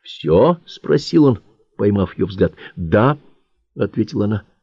Все? — спросил он, поймав ее взгляд. — Да, — ответила она.